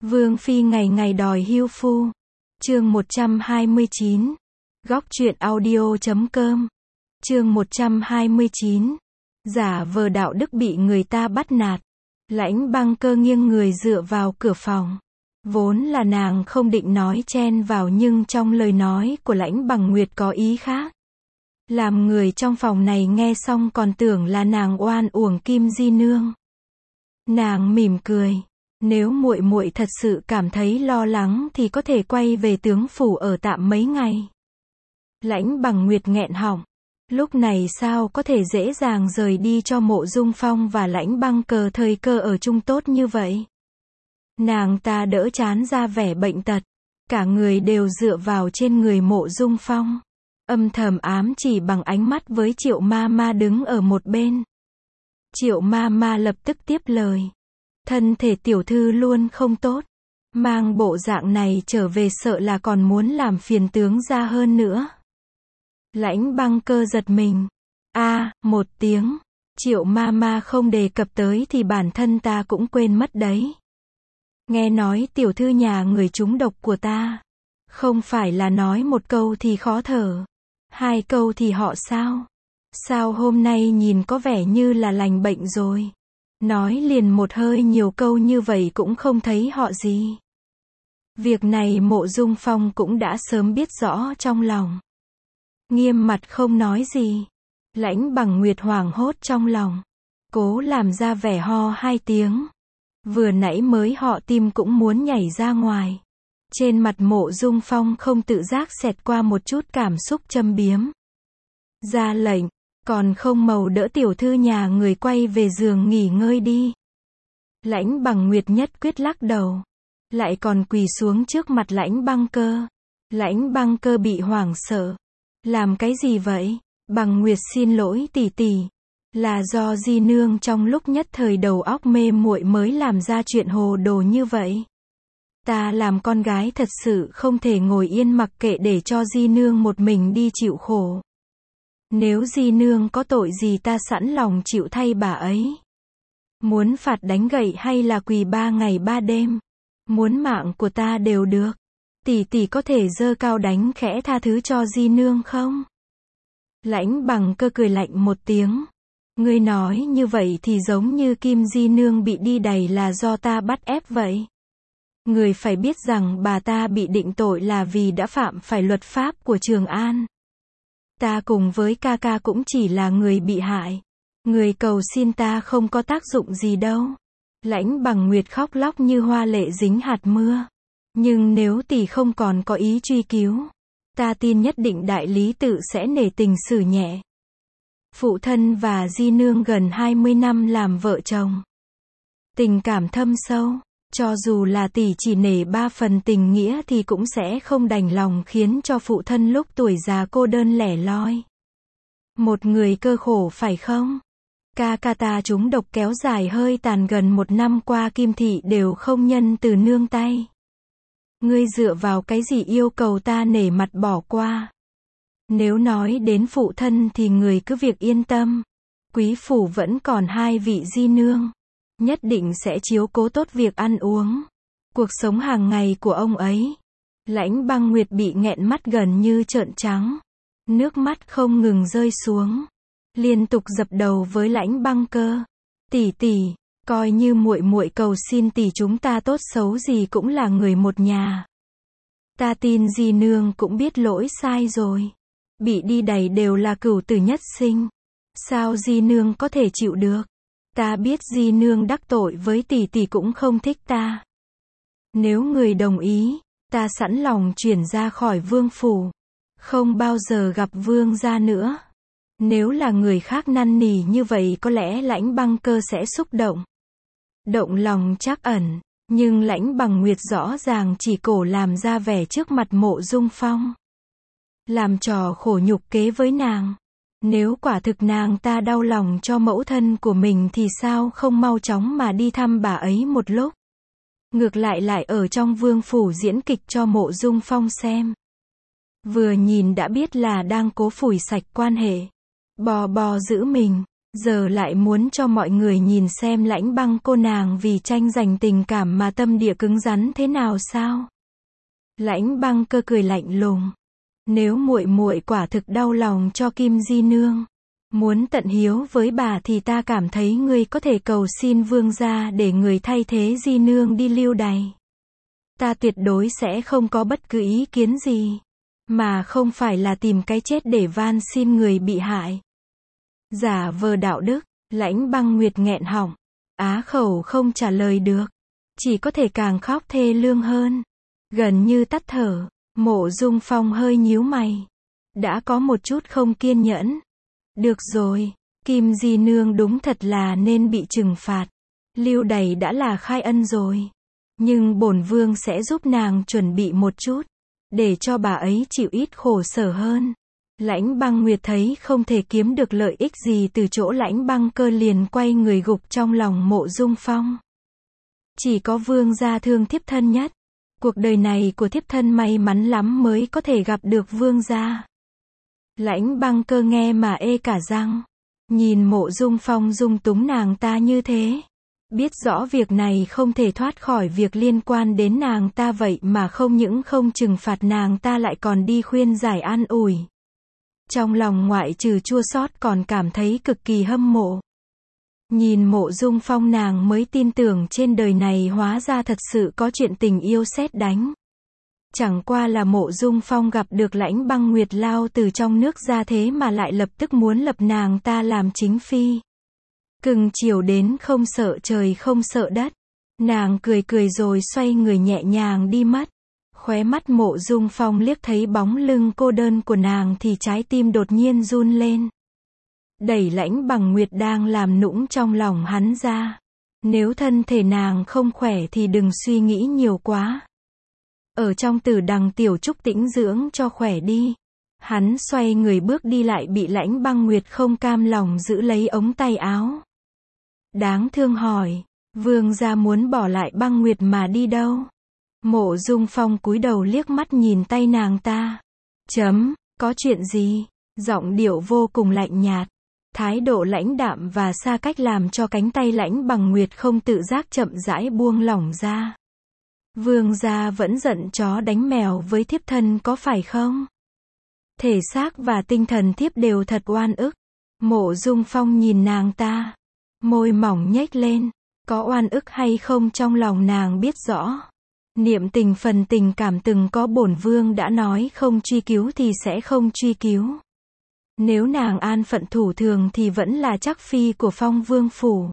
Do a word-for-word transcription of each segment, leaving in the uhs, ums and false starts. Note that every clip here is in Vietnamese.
Vương phi ngày ngày đòi hưu phu. Chương một trăm hai mươi chín. Góc truyện audio chấm com. Chương một trăm hai mươi chín. Giả vờ đạo đức bị người ta bắt nạt. Lãnh Băng Cơ nghiêng người dựa vào cửa phòng. Vốn là nàng không định nói chen vào, nhưng trong lời nói của Lãnh Bằng Nguyệt có ý khác. Làm người trong phòng này nghe xong còn tưởng là nàng oan uổng Kim Di nương. Nàng mỉm cười, nếu muội muội thật sự cảm thấy lo lắng thì có thể quay về tướng phủ ở tạm mấy ngày. Lãnh Bằng Nguyệt nghẹn họng, lúc này sao có thể dễ dàng rời đi cho Mộ Dung Phong và Lãnh Băng Cơ thời cơ ở chung tốt như vậy. Nàng ta đỡ chán ra vẻ bệnh tật, cả người đều dựa vào trên người Mộ Dung Phong, âm thầm ám chỉ bằng ánh mắt với Triệu Ma Ma đứng ở một bên. Triệu Ma Ma lập tức tiếp lời, thân thể tiểu thư luôn không tốt, mang bộ dạng này trở về sợ là còn muốn làm phiền tướng gia hơn nữa. Lãnh Băng Cơ giật mình, a à, một tiếng, Triệu Ma Ma không đề cập tới thì bản thân ta cũng quên mất đấy. Nghe nói tiểu thư nhà người trúng độc của ta, không phải là nói một câu thì khó thở, hai câu thì họ sao? Sao hôm nay nhìn có vẻ như là lành bệnh rồi? Nói liền một hơi nhiều câu như vậy cũng không thấy họ gì. Việc này Mộ Dung Phong cũng đã sớm biết rõ trong lòng. Nghiêm mặt không nói gì. Lãnh Bằng Nguyệt hoảng hốt trong lòng, cố làm ra vẻ ho hai tiếng. Vừa nãy mới họ tim cũng muốn nhảy ra ngoài. Trên mặt Mộ Dung Phong không tự giác xẹt qua một chút cảm xúc châm biếm. Ra lệnh, còn không mau đỡ tiểu thư nhà người quay về giường nghỉ ngơi đi. Lãnh Bằng Nguyệt nhất quyết lắc đầu, lại còn quỳ xuống trước mặt Lãnh Băng Cơ. Lãnh Băng Cơ bị hoảng sợ. Làm cái gì vậy? Bằng Nguyệt xin lỗi tỷ tỷ, là do Di nương trong lúc nhất thời đầu óc mê muội mới làm ra chuyện hồ đồ như vậy. Ta làm con gái thật sự không thể ngồi yên mặc kệ để cho Di nương một mình đi chịu khổ. Nếu Di nương có tội gì ta sẵn lòng chịu thay bà ấy. Muốn phạt đánh gậy hay là quỳ ba ngày ba đêm, muốn mạng của ta đều được. Tỷ tỷ có thể giơ cao đánh khẽ tha thứ cho Di nương không? Lãnh Bằng Cơ cười lạnh một tiếng. Ngươi nói như vậy thì giống như Kim Di nương bị đi đày là do ta bắt ép vậy. Người phải biết rằng bà ta bị định tội là vì đã phạm phải luật pháp của Trường An. Ta cùng với ca ca cũng chỉ là người bị hại. Người cầu xin ta không có tác dụng gì đâu. Lãnh Bằng Nguyệt khóc lóc như hoa lệ dính hạt mưa. Nhưng nếu tỷ không còn có ý truy cứu, ta tin nhất định đại lý tự sẽ nể tình xử nhẹ. Phụ thân và Di nương gần hai mươi năm làm vợ chồng, tình cảm thâm sâu, cho dù là tỷ chỉ nể ba phần tình nghĩa thì cũng sẽ không đành lòng khiến cho phụ thân lúc tuổi già cô đơn lẻ loi. Một người cơ khổ phải không? Ca ca ta trúng độc kéo dài hơi tàn gần một năm qua, Kim thị đều không nhân từ nương tay. Ngươi dựa vào cái gì yêu cầu ta nể mặt bỏ qua? Nếu nói đến phụ thân thì người cứ việc yên tâm. Quý phủ vẫn còn hai vị Di nương, nhất định sẽ chiếu cố tốt việc ăn uống, cuộc sống hàng ngày của ông ấy. Lãnh Băng Nguyệt bị nghẹn mắt gần như trợn trắng, nước mắt không ngừng rơi xuống, liên tục dập đầu với Lãnh Băng Cơ. Tỷ tỷ, coi như muội muội cầu xin tỷ, chúng ta tốt xấu gì cũng là người một nhà. Ta tin Di nương cũng biết lỗi sai rồi. Bị đi đày đều là cửu tử nhất sinh. Sao Di nương có thể chịu được? Ta biết Di nương đắc tội với tỷ tỷ cũng không thích ta. Nếu người đồng ý, ta sẵn lòng chuyển ra khỏi vương phủ, không bao giờ gặp vương gia nữa. Nếu là người khác năn nỉ như vậy có lẽ Lãnh Băng Cơ sẽ xúc động, động lòng trắc ẩn, nhưng Lãnh Bằng Nguyệt rõ ràng chỉ cổ làm ra vẻ trước mặt Mộ Dung Phong, làm trò khổ nhục kế với nàng. Nếu quả thực nàng ta đau lòng cho mẫu thân của mình thì sao không mau chóng mà đi thăm bà ấy một lúc. Ngược lại lại ở trong vương phủ diễn kịch cho Mộ Dung Phong xem. Vừa nhìn đã biết là đang cố phủi sạch quan hệ, bò bò giữ mình. Giờ lại muốn cho mọi người nhìn xem Lãnh Băng cô nàng vì tranh giành tình cảm mà tâm địa cứng rắn thế nào sao? Lãnh Băng Cơ cười lạnh lùng. Nếu muội muội quả thực đau lòng cho Kim Di nương, muốn tận hiếu với bà thì ta cảm thấy ngươi có thể cầu xin vương gia để người thay thế Di nương đi lưu đày. Ta tuyệt đối sẽ không có bất cứ ý kiến gì, mà không phải là tìm cái chết để van xin người bị hại. Giả vờ đạo đức, Lãnh Băng Nguyệt nghẹn họng, á khẩu không trả lời được, chỉ có thể càng khóc thê lương hơn, gần như tắt thở. Mộ Dung Phong hơi nhíu mày, đã có một chút không kiên nhẫn. Được rồi, Kim Di nương đúng thật là nên bị trừng phạt. Lưu đày đã là khai ân rồi, nhưng bổn vương sẽ giúp nàng chuẩn bị một chút, để cho bà ấy chịu ít khổ sở hơn. Lãnh Băng Nguyệt thấy không thể kiếm được lợi ích gì từ chỗ Lãnh Băng Cơ liền quay người gục trong lòng Mộ Dung Phong. Chỉ có vương gia thương thiếp thân nhất. Cuộc đời này của thiếp thân may mắn lắm mới có thể gặp được vương gia. Lãnh Băng Cơ nghe mà ê cả răng. Nhìn Mộ Dung Phong dung túng nàng ta như thế. Biết rõ việc này không thể thoát khỏi việc liên quan đến nàng ta vậy mà không những không trừng phạt nàng ta lại còn đi khuyên giải an ủi. Trong lòng ngoại trừ chua xót còn cảm thấy cực kỳ hâm mộ. Nhìn Mộ Dung Phong nàng mới tin tưởng trên đời này hóa ra thật sự có chuyện tình yêu sét đánh. Chẳng qua là Mộ Dung Phong gặp được Lãnh Băng Nguyệt lao từ trong nước ra thế mà lại lập tức muốn lập nàng ta làm chính phi. Cưng chiều đến không sợ trời không sợ đất. Nàng cười cười rồi xoay người nhẹ nhàng đi mất. Khóe mắt Mộ Dung Phong liếc thấy bóng lưng cô đơn của nàng thì trái tim đột nhiên run lên. Đẩy Lãnh Bằng Nguyệt đang làm nũng trong lòng hắn ra. Nếu thân thể nàng không khỏe thì đừng suy nghĩ nhiều quá. Ở trong Tử Đằng tiểu trúc tĩnh dưỡng cho khỏe đi. Hắn xoay người bước đi lại bị Lãnh Băng Nguyệt không cam lòng giữ lấy ống tay áo. Đáng thương hỏi, vương gia muốn bỏ lại Băng Nguyệt mà đi đâu? Mộ Dung Phong cúi đầu liếc mắt nhìn tay nàng ta. Chấm, có chuyện gì? Giọng điệu vô cùng lạnh nhạt. Thái độ lãnh đạm và xa cách làm cho cánh tay Lãnh Bằng Nguyệt không tự giác chậm rãi buông lỏng ra. Vương gia vẫn giận chó đánh mèo với thiếp thân có phải không? Thể xác và tinh thần thiếp đều thật oan ức. Mộ Dung Phong nhìn nàng ta. Môi mỏng nhếch lên. Có oan ức hay không trong lòng nàng biết rõ. Niệm tình phần tình cảm từng có bổn vương đã nói không truy cứu thì sẽ không truy cứu. Nếu nàng an phận thủ thường thì vẫn là chắc phi của Phong Vương phủ.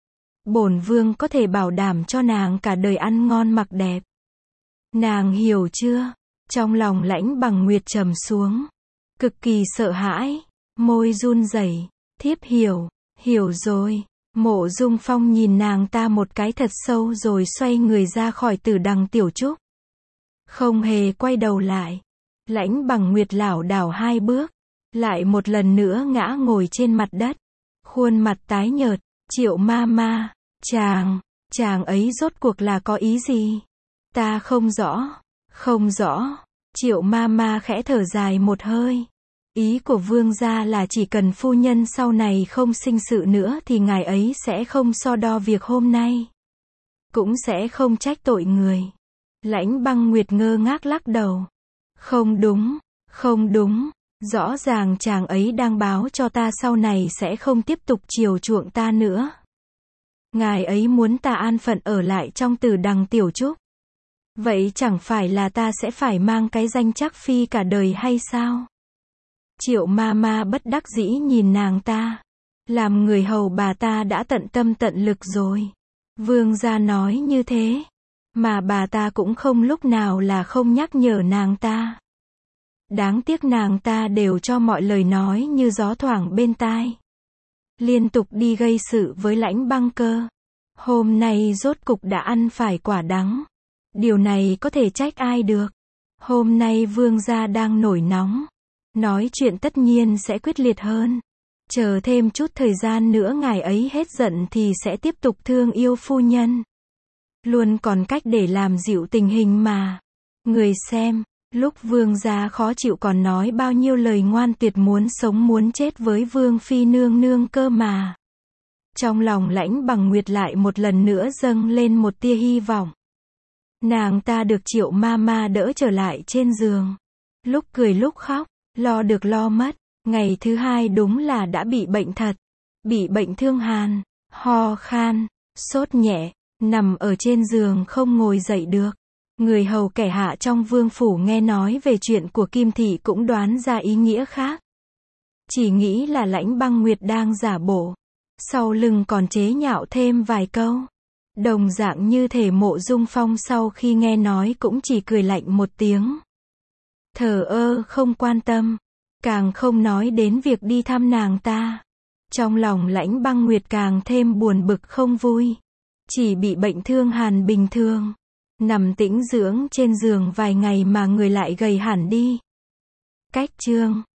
Bổn vương có thể bảo đảm cho nàng cả đời ăn ngon mặc đẹp. Nàng hiểu chưa? Trong lòng Lãnh Bằng Nguyệt trầm xuống. Cực kỳ sợ hãi. Môi run rẩy. Thiếp hiểu. Hiểu rồi. Mộ Dung Phong nhìn nàng ta một cái thật sâu rồi xoay người ra khỏi Tử Đằng tiểu trúc. Không hề quay đầu lại. Lãnh Bằng Nguyệt lảo đảo hai bước. Lại một lần nữa ngã ngồi trên mặt đất. Khuôn mặt tái nhợt. Triệu ma ma. Chàng. Chàng ấy rốt cuộc là có ý gì? Ta không rõ. Không rõ. Triệu ma ma khẽ thở dài một hơi. Ý của vương gia là chỉ cần phu nhân sau này không sinh sự nữa thì ngài ấy sẽ không so đo việc hôm nay. Cũng sẽ không trách tội người. Lãnh Băng Nguyệt ngơ ngác lắc đầu. Không đúng. Không đúng. Rõ ràng chàng ấy đang báo cho ta sau này sẽ không tiếp tục chiều chuộng ta nữa. Ngài ấy muốn ta an phận ở lại trong Tử Đằng tiểu trúc. Vậy chẳng phải là ta sẽ phải mang cái danh chắc phi cả đời hay sao? Triệu ma ma bất đắc dĩ nhìn nàng ta. Làm người hầu bà ta đã tận tâm tận lực rồi. Vương gia nói như thế. Mà bà ta cũng không lúc nào là không nhắc nhở nàng ta. Đáng tiếc nàng ta đều cho mọi lời nói như gió thoảng bên tai. Liên tục đi gây sự với Lãnh Băng Cơ. Hôm nay rốt cục đã ăn phải quả đắng. Điều này có thể trách ai được. Hôm nay vương gia đang nổi nóng. Nói chuyện tất nhiên sẽ quyết liệt hơn. Chờ thêm chút thời gian nữa ngài ấy hết giận thì sẽ tiếp tục thương yêu phu nhân. Luôn còn cách để làm dịu tình hình mà. Người xem, Lúc vương gia khó chịu còn nói bao nhiêu lời ngoan tuyệt muốn sống muốn chết với vương phi nương nương cơ mà. Trong lòng Lãnh Bằng Nguyệt lại một lần nữa dâng lên một tia hy vọng. Nàng ta được Triệu ma ma đỡ trở lại trên giường. Lúc cười lúc khóc, lo được lo mất. Ngày thứ hai đúng là đã bị bệnh thật. Bị bệnh thương hàn, ho khan, sốt nhẹ, nằm ở trên giường không ngồi dậy được. Người hầu kẻ hạ trong vương phủ nghe nói về chuyện của Kim Thị cũng đoán ra ý nghĩa khác. Chỉ nghĩ là Lãnh Băng Nguyệt đang giả bộ. Sau lưng còn chế nhạo thêm vài câu. Đồng dạng như thể Mộ Dung Phong sau khi nghe nói cũng chỉ cười lạnh một tiếng. Thờ ơ không quan tâm. Càng không nói đến việc đi thăm nàng ta. Trong lòng Lãnh Băng Nguyệt càng thêm buồn bực không vui. Chỉ bị bệnh thương hàn bình thường. Nằm tĩnh dưỡng trên giường vài ngày mà người lại gầy hẳn đi. Cách chương